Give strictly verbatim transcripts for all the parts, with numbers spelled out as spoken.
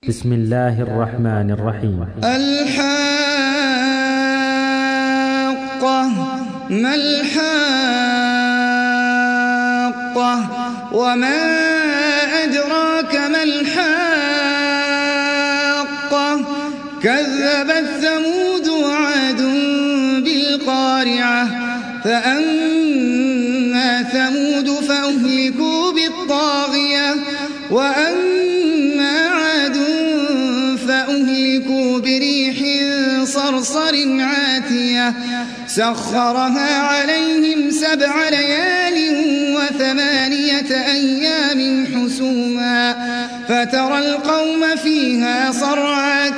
بسم الله الرحمن الرحيم. الحاقة ما الحاقة وما أدراك ما الحاقة كذبت ثمود وعاد بالقارعة فأما ثمود فأهلكوا بالطاغية وأما عاد فأهلكوا بريح صرصر عاتية سخرها عليهم سبع ليال وثمانية أيام حسوما فترى القوم فيها صرعى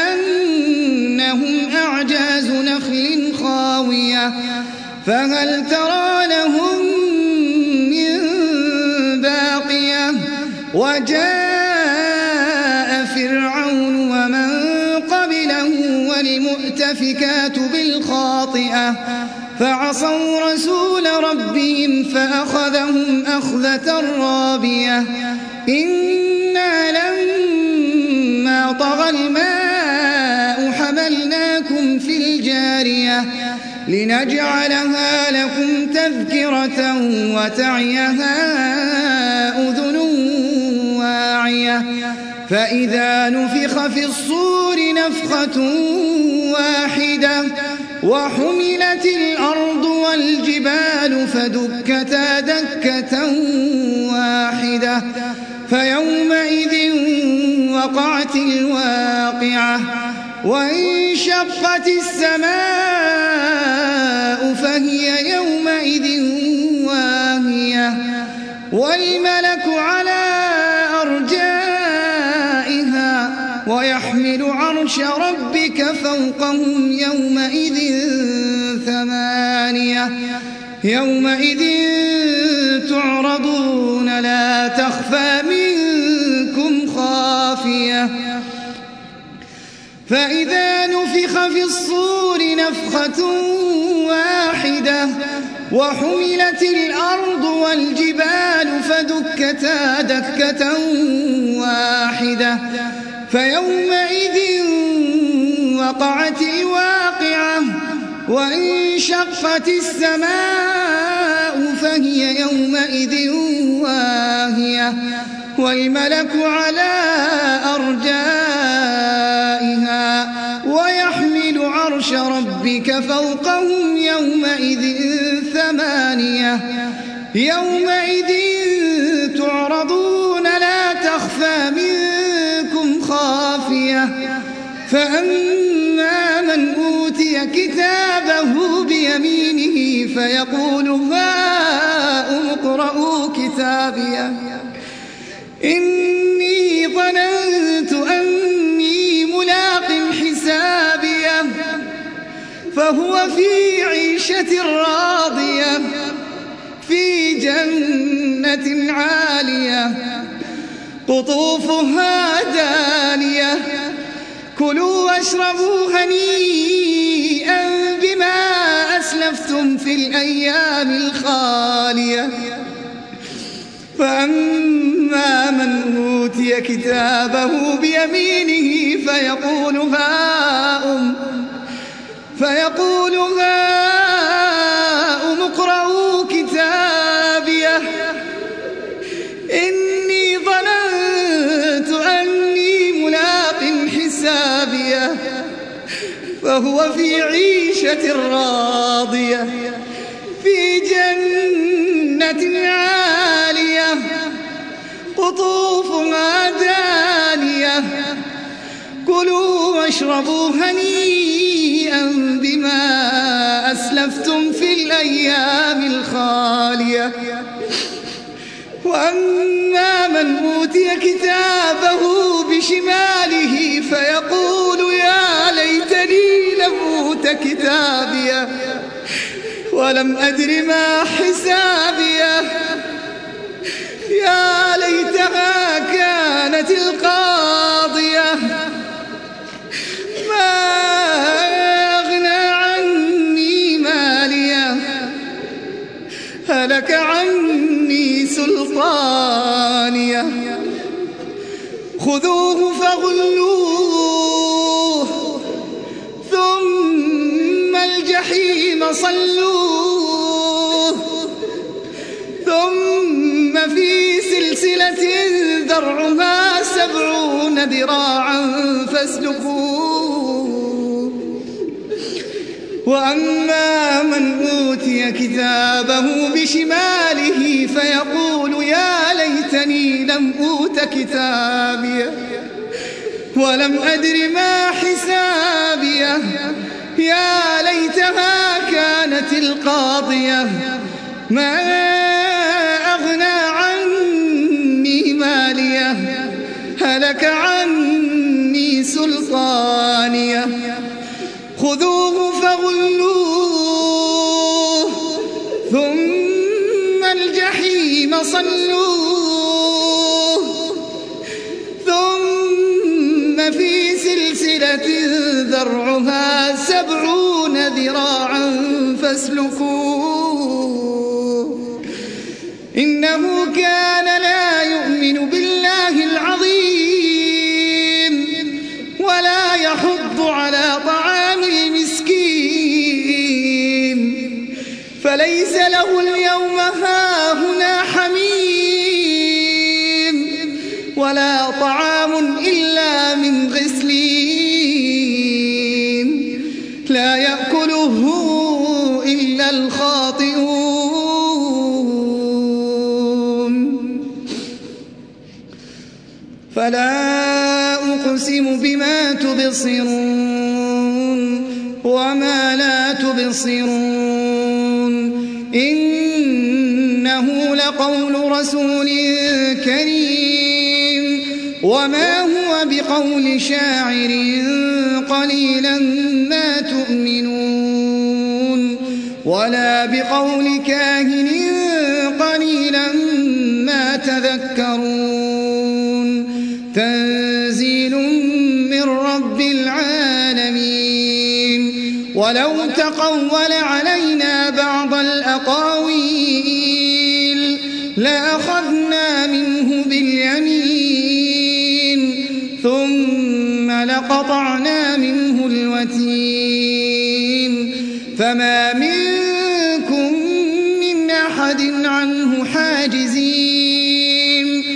كأنهم أعجاز نخل خاوية فهل ترى لهم من باقية وجاء فرعون ومن قبله والمؤتفكات بالخاطئة فعصوا رسول ربهم فأخذهم أخذة رابية إنا لما طغى الماء حملناكم في الجارية لنجعلها لكم تذكرة وتعيها أذن واعية فإذا نفخ في الصور نفخة واحدة وحملت الأرض والجبال فدكتا دكة واحدة فيومئذ وقعت الواقعة وانشقت السماء فهي يومئذ واهية والملك على أرجائها ويحمل عرش ربك فوقهم يومئذ ثمانية يومئذ تعرضون لا تخفى منكم خافية فإذا نفخ في الصور نفخة واحدة وحملت الأرض والجبال فدكتا دكة واحدة فيومئذ وقعت الواقعة وانشقت السماء فهي يومئذ واهية والملك على أرجائها ويحمل عرش ربك فوقهم يومئذ ثمانية يومئذ تعرضون لا تخفى منكم خافية فأما من أوتي كتابه بيمينه فيقول هاؤم اقرءوا كتابيه إني ظننت أني ملاق حسابيه فهو في عيشة راضية في جنة عالية قطوفها دانية كلوا واشربوا هنيئا بما أسلفتم في الأيام الخالية فأما من أوتي كتابه بيمينه فيقول هاؤم فيقول هاؤم اقرءوا كتابيه إني ظننت أني ملاق حسابيه فهو في عيشة راضية في جنة عالية قطوفها دانية كلوا واشربوا هنيئا بما أسلفتم في الأيام الخالية وأما من أوتي كتابه بشماله فيقول يا ليتني لم أوت كتابيه ولم أدر ما حسابيه يا ليتها كانت القاضية ما أغنى عني ماليه هلك عني سلطانيه خذوه فغلوه ثم الجحيم صلوه ثم في سلسلة ذرعها سبعون ذراعا فاسلكوه وأما من أوتي كتابه بشماله فيقول يا ليتني لم أوت كتابيه ولم أدر ما حسابيه يا ليتها كانت القاضية ما أغنى عني ماليه هلك عني سلطانيه خذوه فغلوه ثم الجحيم صلوه ثم في سلسلة ذرعها سبعون ذراعا فاسلكوه إنه كان لا يؤمن بالله العظيم ولا يحض على طعام المسكين فليس له اليوم هاهنا حميم ولا طعام إلا من غسلين لا يأكله إلا الخاطئون فلا أقسم بما تبصرون وما لا تبصرون إنه لقول رسول كريم وما هو بقول شاعر قليلا ما تؤمنون ولا بقول كاهن قليلا ما تذكرون تنزيل من رب العالمين ولو تقول علينا بعض الأقاويل لأخذنا منه باليمين ثم لقطعنا منه الوتين فما منكم من أحد عنه حاجزين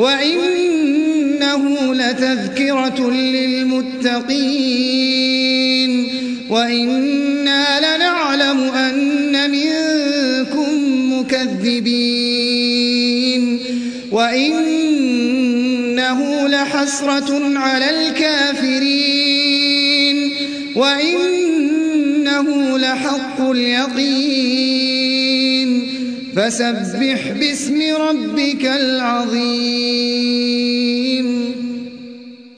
وإنه لتذكرة للمتقين وإنا لنعلم أن منكم مكذبين وإنه لحسرة على الكافرين وإنه لحق اليقين فسبح باسم ربك العظيم